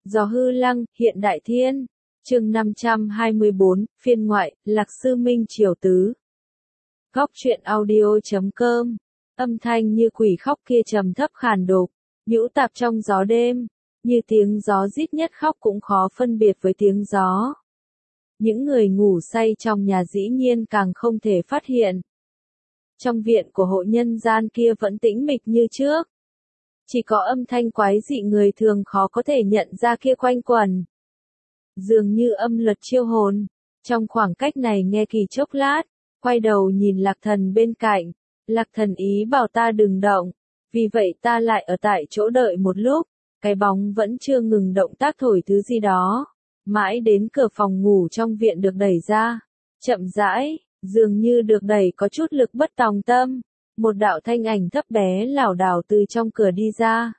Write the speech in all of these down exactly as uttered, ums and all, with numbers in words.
Gió hư lăng, hiện đại thiên. Chương năm trăm hai mươi bốn, phiên ngoại, Lạc Sư Minh Triều Tứ. Góc truyện audio chấm com. Âm thanh như quỷ khóc kia trầm thấp khàn đục, nhũ tạp trong gió đêm, như tiếng gió rít nhất khóc cũng khó phân biệt với tiếng gió. Những người ngủ say trong nhà dĩ nhiên càng không thể phát hiện. Trong viện của hộ nhân gian kia vẫn tĩnh mịch như trước. Chỉ có âm thanh quái dị người thường khó có thể nhận ra kia quanh quẩn. Dường như âm luật chiêu hồn. Trong khoảng cách này nghe kỳ chốc lát, quay đầu nhìn Lạc Thần bên cạnh. Lạc Thần ý bảo ta đừng động, vì vậy ta lại ở tại chỗ đợi một lúc, cái bóng vẫn chưa ngừng động tác thổi thứ gì đó. Mãi đến cửa phòng ngủ trong viện được đẩy ra, chậm rãi, dường như được đẩy có chút lực bất tòng tâm, một đạo thanh ảnh thấp bé lảo đảo từ trong cửa đi ra.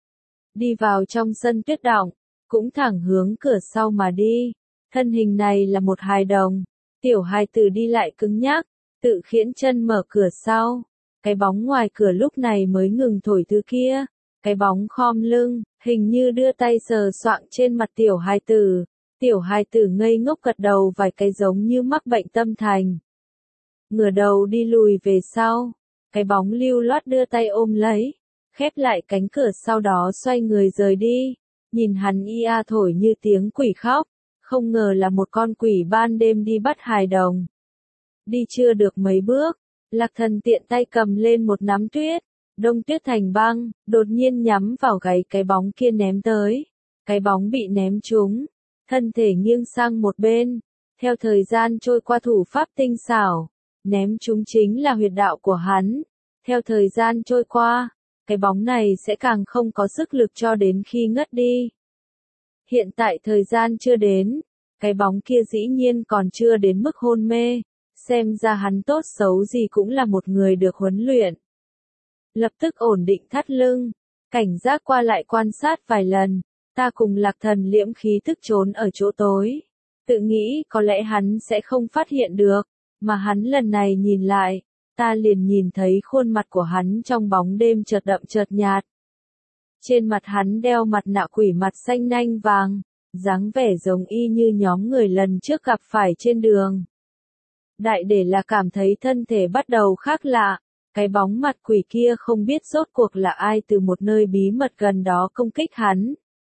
Đi vào trong sân tuyết động, cũng thẳng hướng cửa sau mà đi. Thân hình này là một hài đồng, tiểu hài tử đi lại cứng nhắc, tự khiễn chân mở cửa sau. Cái bóng ngoài cửa lúc này mới ngừng thổi thứ kia, cái bóng khom lưng, hình như đưa tay sờ soạng trên mặt tiểu hài tử. Tiểu hài tử ngây ngốc gật đầu vài cái giống như mắc bệnh tâm thành. Ngửa đầu đi lùi về sau, cái bóng lưu loát đưa tay ôm lấy, khép lại cánh cửa sau đó xoay người rời đi. Nhìn hắn ia thổi như tiếng quỷ khóc, không ngờ là một con quỷ ban đêm đi bắt hài đồng. Đi chưa được mấy bước, Lạc Thần tiện tay cầm lên một nắm tuyết, đông tuyết thành băng, đột nhiên nhắm vào gáy cái bóng kia ném tới. Cái bóng bị ném trúng, thân thể nghiêng sang một bên, theo thời gian trôi qua thủ pháp tinh xảo, ném trúng chính là huyệt đạo của hắn. Theo thời gian trôi qua, cái bóng này sẽ càng không có sức lực cho đến khi ngất đi. Hiện tại thời gian chưa đến, cái bóng kia dĩ nhiên còn chưa đến mức hôn mê, xem ra hắn tốt xấu gì cũng là một người được huấn luyện. Lập tức ổn định thắt lưng, cảnh giác qua lại quan sát vài lần, ta cùng Lạc Thần liễm khí thức trốn ở chỗ tối. Tự nghĩ có lẽ hắn sẽ không phát hiện được, mà hắn lần này nhìn lại, ta liền nhìn thấy khuôn mặt của hắn trong bóng đêm chợt đậm chợt nhạt. Trên mặt hắn đeo mặt nạ quỷ mặt xanh nanh vàng, dáng vẻ giống y như nhóm người lần trước gặp phải trên đường. Đại để là cảm thấy thân thể bắt đầu khác lạ, cái bóng mặt quỷ kia không biết rốt cuộc là ai từ một nơi bí mật gần đó công kích hắn.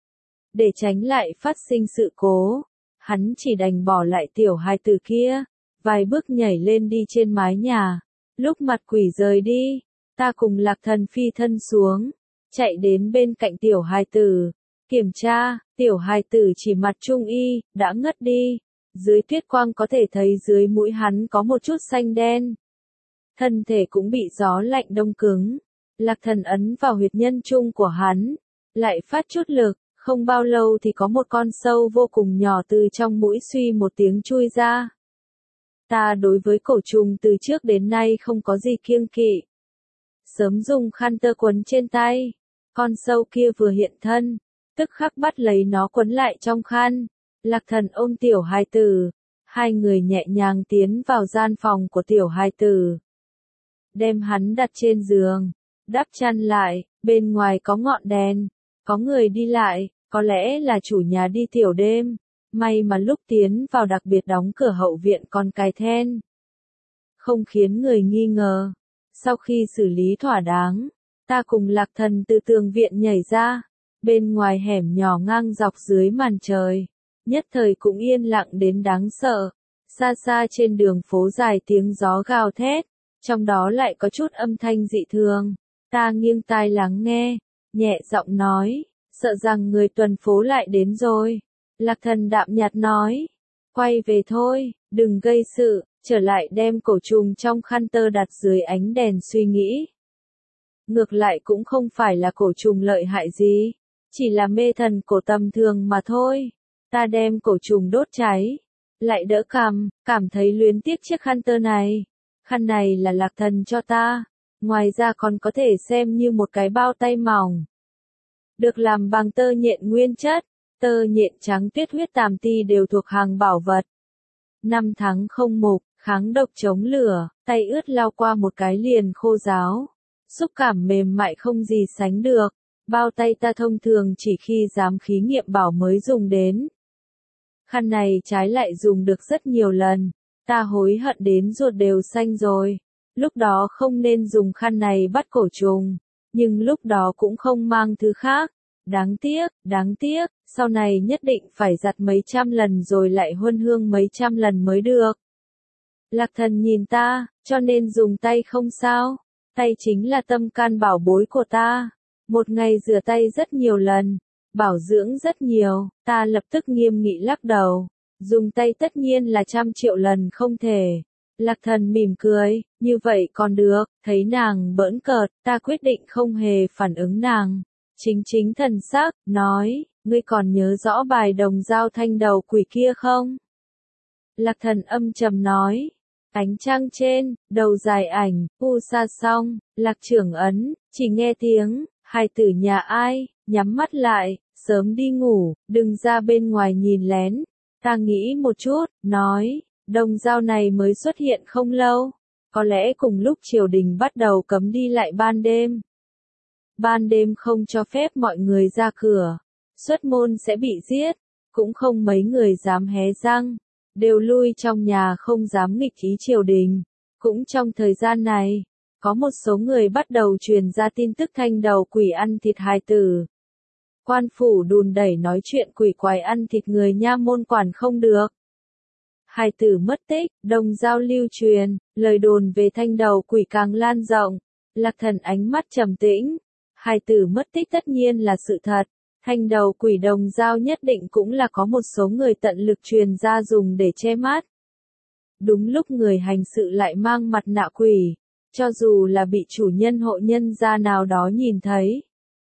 Để tránh lại phát sinh sự cố, hắn chỉ đành bỏ lại tiểu hài tử kia, vài bước nhảy lên đi trên mái nhà. Lúc mặt quỷ rời đi, ta cùng Lạc Thần phi thân xuống, chạy đến bên cạnh tiểu hài tử, kiểm tra, tiểu hài tử chỉ mặt trung y, đã ngất đi, dưới tuyết quang có thể thấy dưới mũi hắn có một chút xanh đen. Thân thể cũng bị gió lạnh đông cứng, Lạc Thần ấn vào huyệt nhân trung của hắn, lại phát chút lực, không bao lâu thì có một con sâu vô cùng nhỏ từ trong mũi suy một tiếng chui ra. Ta đối với cổ trùng từ trước đến nay không có gì kiêng kỵ. Sớm dùng khăn tơ quấn trên tay, con sâu kia vừa hiện thân, tức khắc bắt lấy nó quấn lại trong khăn. Lạc Thần ôm tiểu hài tử, hai người nhẹ nhàng tiến vào gian phòng của tiểu hài tử. Đem hắn đặt trên giường, đắp chăn lại, bên ngoài có ngọn đèn, có người đi lại, có lẽ là chủ nhà đi tiểu đêm. May mà lúc tiến vào đặc biệt đóng cửa hậu viện còn cài then, không khiến người nghi ngờ. Sau khi xử lý thỏa đáng, ta cùng Lạc Thần từ tường viện nhảy ra, bên ngoài hẻm nhỏ ngang dọc dưới màn trời, nhất thời cũng yên lặng đến đáng sợ. Xa xa trên đường phố dài tiếng gió gào thét, trong đó lại có chút âm thanh dị thường. Ta nghiêng tai lắng nghe, nhẹ giọng nói, sợ rằng người tuần phố lại đến rồi. Lạc Thần đạm nhạt nói, quay về thôi, đừng gây sự, trở lại đem cổ trùng trong khăn tơ đặt dưới ánh đèn suy nghĩ. Ngược lại cũng không phải là cổ trùng lợi hại gì, chỉ là mê thần cổ tầm thường mà thôi. Ta đem cổ trùng đốt cháy, lại đỡ cằm, cảm thấy luyến tiếc chiếc khăn tơ này. Khăn này là Lạc Thần cho ta, ngoài ra còn có thể xem như một cái bao tay mỏng. Được làm bằng tơ nhện nguyên chất. Tơ nhện trắng tuyết huyết tàm ti đều thuộc hàng bảo vật. Năm tháng không mục, kháng độc chống lửa, tay ướt lao qua một cái liền khô ráo. Xúc cảm mềm mại không gì sánh được. Bao tay ta thông thường chỉ khi giám khí nghiệm bảo mới dùng đến. Khăn này trái lại dùng được rất nhiều lần, ta hối hận đến ruột đều xanh rồi. Lúc đó không nên dùng khăn này bắt cổ trùng, nhưng lúc đó cũng không mang thứ khác. Đáng tiếc, đáng tiếc, sau này nhất định phải giặt mấy trăm lần rồi lại huân hương mấy trăm lần mới được. Lạc Thần nhìn ta, cho nên dùng tay không sao, tay chính là tâm can bảo bối của ta. Một ngày rửa tay rất nhiều lần, bảo dưỡng rất nhiều, ta lập tức nghiêm nghị lắc đầu. Dùng tay tất nhiên là trăm triệu lần không thể. Lạc Thần mỉm cười, như vậy còn được, thấy nàng bỡn cợt, ta quyết định không hề phản ứng nàng. Chính chính thần sắc, nói, ngươi còn nhớ rõ bài đồng dao thanh đầu quỷ kia không? Lạc Thần âm trầm nói, ánh trăng trên, đầu dài ảnh, u sa song, Lạc trưởng ấn, chỉ nghe tiếng, hài tử nhà ai, nhắm mắt lại, sớm đi ngủ, đừng ra bên ngoài nhìn lén. Ta nghĩ một chút, nói, đồng dao này mới xuất hiện không lâu, có lẽ cùng lúc triều đình bắt đầu cấm đi lại ban đêm. Ban đêm không cho phép mọi người ra cửa, xuất môn sẽ bị giết, cũng không mấy người dám hé răng, đều lui trong nhà không dám nghịch ý triều đình. Cũng trong thời gian này, có một số người bắt đầu truyền ra tin tức thanh đầu quỷ ăn thịt hài tử. Quan phủ đùn đẩy nói chuyện quỷ quái ăn thịt người nha môn quản không được. Hài tử mất tích, đồng dao lưu truyền, lời đồn về thanh đầu quỷ càng lan rộng. Lạc Thần ánh mắt trầm tĩnh. Hài tử mất tích tất nhiên là sự thật, thanh đầu quỷ đồng dao nhất định cũng là có một số người tận lực truyền ra dùng để che mắt. Đúng lúc người hành sự lại mang mặt nạ quỷ, cho dù là bị chủ nhân hộ nhân gia nào đó nhìn thấy.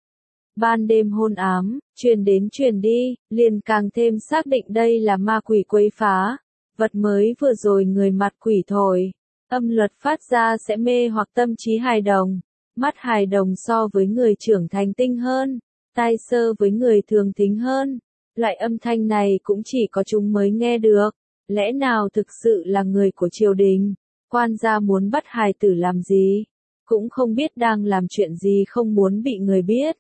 Ban đêm hôn ám, truyền đến truyền đi, liền càng thêm xác định đây là ma quỷ quấy phá. Vật mới vừa rồi người mặt quỷ thổi, âm luật phát ra sẽ mê hoặc tâm trí hài đồng. Mắt hài đồng so với người trưởng thành tinh hơn, tai sơ với người thường thính hơn. Loại âm thanh này cũng chỉ có chúng mới nghe được. Lẽ nào thực sự là người của triều đình? Quan gia muốn bắt hài tử làm gì? Cũng không biết đang làm chuyện gì không muốn bị người biết.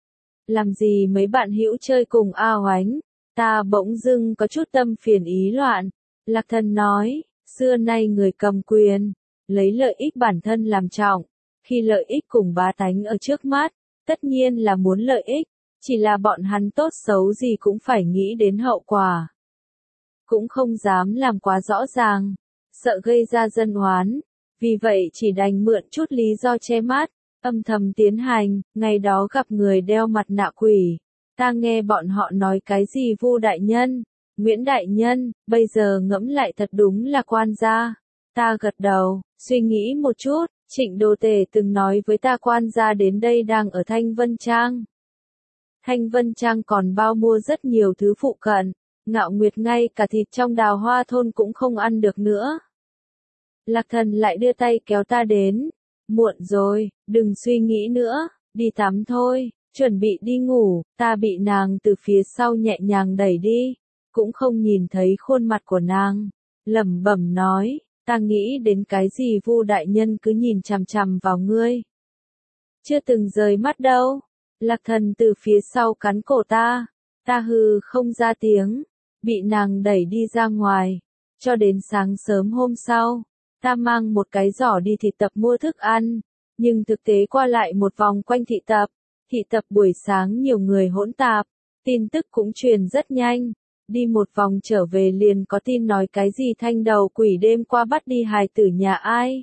Làm gì mấy bạn hữu chơi cùng A Oánh? Ta bỗng dưng có chút tâm phiền ý loạn. Lạc Thần nói, xưa nay người cầm quyền, lấy lợi ích bản thân làm trọng. Khi lợi ích cùng bá tánh ở trước mắt, tất nhiên là muốn lợi ích, chỉ là bọn hắn tốt xấu gì cũng phải nghĩ đến hậu quả. Cũng không dám làm quá rõ ràng, sợ gây ra dân oán, vì vậy chỉ đành mượn chút lý do che mắt, âm thầm tiến hành. Ngày đó gặp người đeo mặt nạ quỷ, ta nghe bọn họ nói cái gì Vu đại nhân, Nguyễn đại nhân, bây giờ ngẫm lại thật đúng là quan gia. Ta gật đầu, suy nghĩ một chút. Trịnh Đô Tề từng nói với ta quan gia đến đây đang ở Thanh Vân Trang. Thanh Vân Trang còn bao mua rất nhiều thứ phụ cận, Ngạo Nguyệt ngay cả thịt trong Đào Hoa thôn cũng không ăn được nữa. Lạc Thần lại đưa tay kéo ta đến. Muộn rồi, đừng suy nghĩ nữa, đi tắm thôi, chuẩn bị đi ngủ. Ta bị nàng từ phía sau nhẹ nhàng đẩy đi, cũng không nhìn thấy khuôn mặt của nàng, lẩm bẩm nói. Ta nghĩ đến cái gì Vu đại nhân cứ nhìn chằm chằm vào ngươi. Chưa từng rời mắt đâu. Lạc Thần từ phía sau cắn cổ ta. Ta hừ không ra tiếng. Bị nàng đẩy đi ra ngoài. Cho đến sáng sớm hôm sau. Ta mang một cái giỏ đi thị tập mua thức ăn. Nhưng thực tế qua lại một vòng quanh thị tập. Thị tập buổi sáng nhiều người hỗn tạp. Tin tức cũng truyền rất nhanh. Đi một vòng trở về liền có tin nói cái gì thanh đầu quỷ đêm qua bắt đi hài tử nhà ai.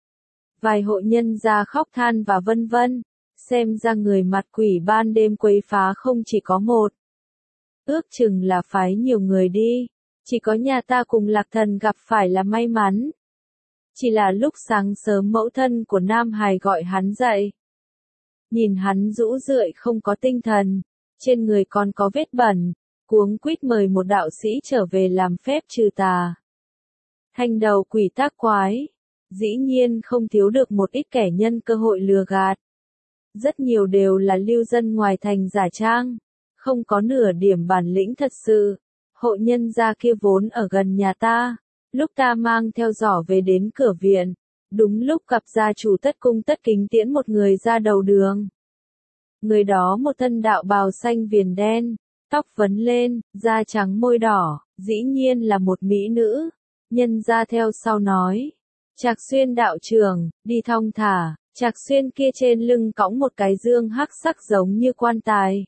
Vài hộ nhân ra khóc than và vân vân. Xem ra người mặt quỷ ban đêm quấy phá không chỉ có một. Ước chừng là phái nhiều người đi. Chỉ có nhà ta cùng Lạc Thần gặp phải là may mắn. Chỉ là lúc sáng sớm mẫu thân của Nam Hải gọi hắn dậy. Nhìn hắn rũ rượi không có tinh thần. Trên người còn có vết bẩn. Cuống quýt mời một đạo sĩ trở về làm phép trừ tà. Thanh đầu quỷ tác quái, dĩ nhiên không thiếu được một ít kẻ nhân cơ hội lừa gạt. Rất nhiều đều là lưu dân ngoài thành giả trang, không có nửa điểm bản lĩnh thật sự. Hộ nhân gia kia vốn ở gần nhà ta, lúc ta mang theo giỏ về đến cửa viện, đúng lúc gặp gia chủ Tất Cung Tất Kính tiễn một người ra đầu đường. Người đó một thân đạo bào xanh viền đen, tóc vấn lên, da trắng môi đỏ, dĩ nhiên là một mỹ nữ. Nhân ra theo sau nói, Trạc Xuyên đạo trưởng, đi thong thả. Trạc Xuyên kia trên lưng cõng một cái dương hắc sắc giống như quan tài.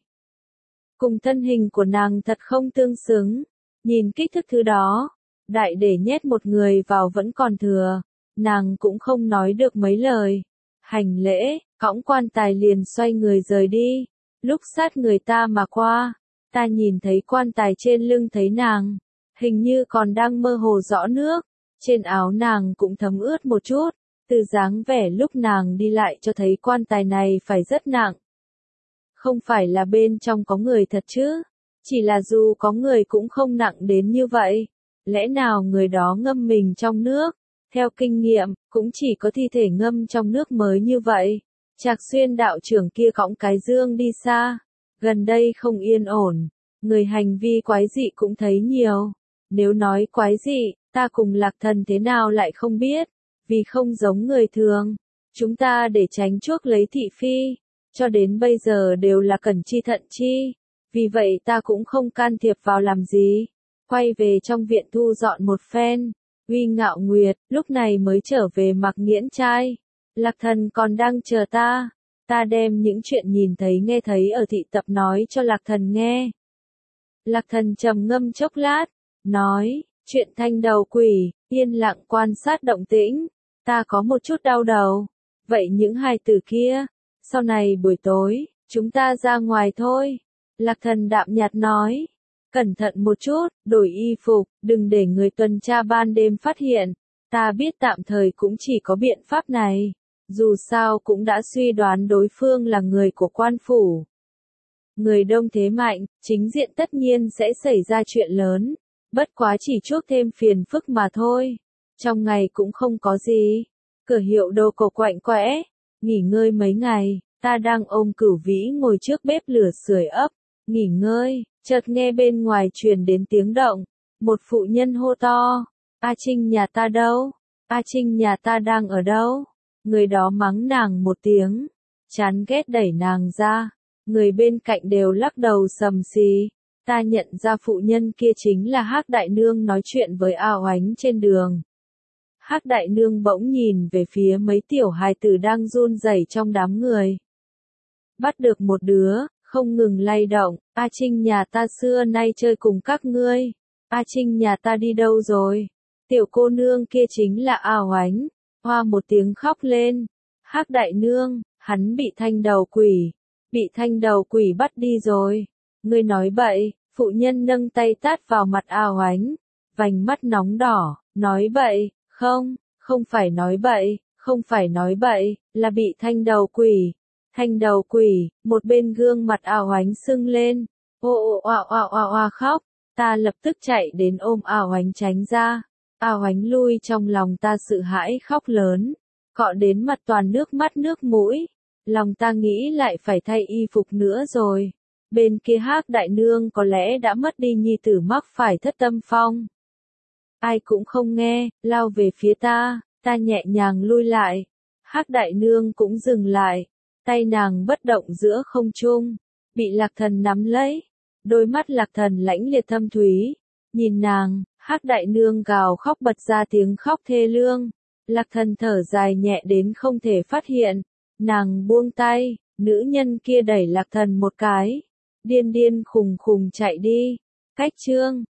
Cùng thân hình của nàng thật không tương xứng. Nhìn kích thước thứ đó, đại để nhét một người vào vẫn còn thừa. Nàng cũng không nói được mấy lời. Hành lễ, cõng quan tài liền xoay người rời đi. Lúc sát người ta mà qua, ta nhìn thấy quan tài trên lưng thấy nàng. Hình như còn đang mơ hồ rõ nước. Trên áo nàng cũng thấm ướt một chút. Từ dáng vẻ lúc nàng đi lại cho thấy quan tài này phải rất nặng. Không phải là bên trong có người thật chứ. Chỉ là dù có người cũng không nặng đến như vậy. Lẽ nào người đó ngâm mình trong nước? Theo kinh nghiệm, cũng chỉ có thi thể ngâm trong nước mới như vậy. Trạc Xuyên đạo trưởng kia cõng cái dương đi xa. Gần đây không yên ổn. Người hành vi quái dị cũng thấy nhiều. Nếu nói quái dị, ta cùng Lạc Thần thế nào lại không biết. Vì không giống người thường. Chúng ta để tránh chuốc lấy thị phi. Cho đến bây giờ đều là cẩn chi thận chi. Vì vậy ta cũng không can thiệp vào làm gì. Quay về trong viện thu dọn một phen. Uy Ngạo Nguyệt, lúc này mới trở về Mặc Nghiễn trai. Lạc Thần còn đang chờ ta. Ta đem những chuyện nhìn thấy nghe thấy ở thị tập nói cho Lạc Thần nghe. Lạc Thần trầm ngâm chốc lát. Nói, chuyện thanh đầu quỷ, yên lặng quan sát động tĩnh. Ta có một chút đau đầu. Vậy những hài tử kia, sau này buổi tối, chúng ta ra ngoài thôi. Lạc Thần đạm nhạt nói. Cẩn thận một chút, đổi y phục, đừng để người tuần tra ban đêm phát hiện. Ta biết tạm thời cũng chỉ có biện pháp này. Dù sao cũng đã suy đoán đối phương là người của quan phủ. Người đông thế mạnh, chính diện tất nhiên sẽ xảy ra chuyện lớn. Bất quá chỉ chuốc thêm phiền phức mà thôi. Trong ngày cũng không có gì. Cửa hiệu đồ cổ quạnh quẽ. Nghỉ ngơi mấy ngày, ta đang ôm Cửu Vĩ ngồi trước bếp lửa sưởi ấp. Nghỉ ngơi, chợt nghe bên ngoài truyền đến tiếng động. Một phụ nhân hô to. A Trinh nhà ta đâu? A Trinh nhà ta đang ở đâu? Người đó mắng nàng một tiếng. Chán ghét đẩy nàng ra. Người bên cạnh đều lắc đầu sầm xì. Ta nhận ra phụ nhân kia chính là Hắc Đại Nương nói chuyện với A Oánh trên đường. Hắc Đại Nương bỗng nhìn về phía mấy tiểu hài tử đang run rẩy trong đám người. Bắt được một đứa, không ngừng lay động. A Trinh nhà ta xưa nay chơi cùng các ngươi. A Trinh nhà ta đi đâu rồi? Tiểu cô nương kia chính là A Oánh. Hoa một tiếng khóc lên. Hắc Đại Nương, hắn bị thanh đầu quỷ. Bị thanh đầu quỷ bắt đi rồi. Ngươi nói bậy. Phụ nhân nâng tay tát vào mặt A Oánh. Vành mắt nóng đỏ. Nói bậy. Không, không phải nói bậy. Không phải nói bậy. Là bị thanh đầu quỷ. Thanh đầu quỷ. Một bên gương mặt A Oánh sưng lên. Ô ô oa oa oa oa khóc. Ta lập tức chạy đến ôm A Oánh tránh ra. A Oánh lui trong lòng ta sự hãi khóc lớn. Cọ đến mặt toàn nước mắt nước mũi. Lòng ta nghĩ lại phải thay y phục nữa rồi. Bên kia Hắc Đại Nương có lẽ đã mất đi nhi tử mắc phải thất tâm phong. Ai cũng không nghe, lao về phía ta, ta nhẹ nhàng lui lại. Hắc Đại Nương cũng dừng lại. Tay nàng bất động giữa không trung. Bị Lạc Thần nắm lấy. Đôi mắt Lạc Thần lãnh liệt thâm thúy. Nhìn nàng, Hắc Đại Nương gào khóc bật ra tiếng khóc thê lương. Lạc Thần thở dài nhẹ đến không thể phát hiện. Nàng buông tay, nữ nhân kia đẩy Lạc Thần một cái. Điên điên khùng khùng chạy đi. Cách chương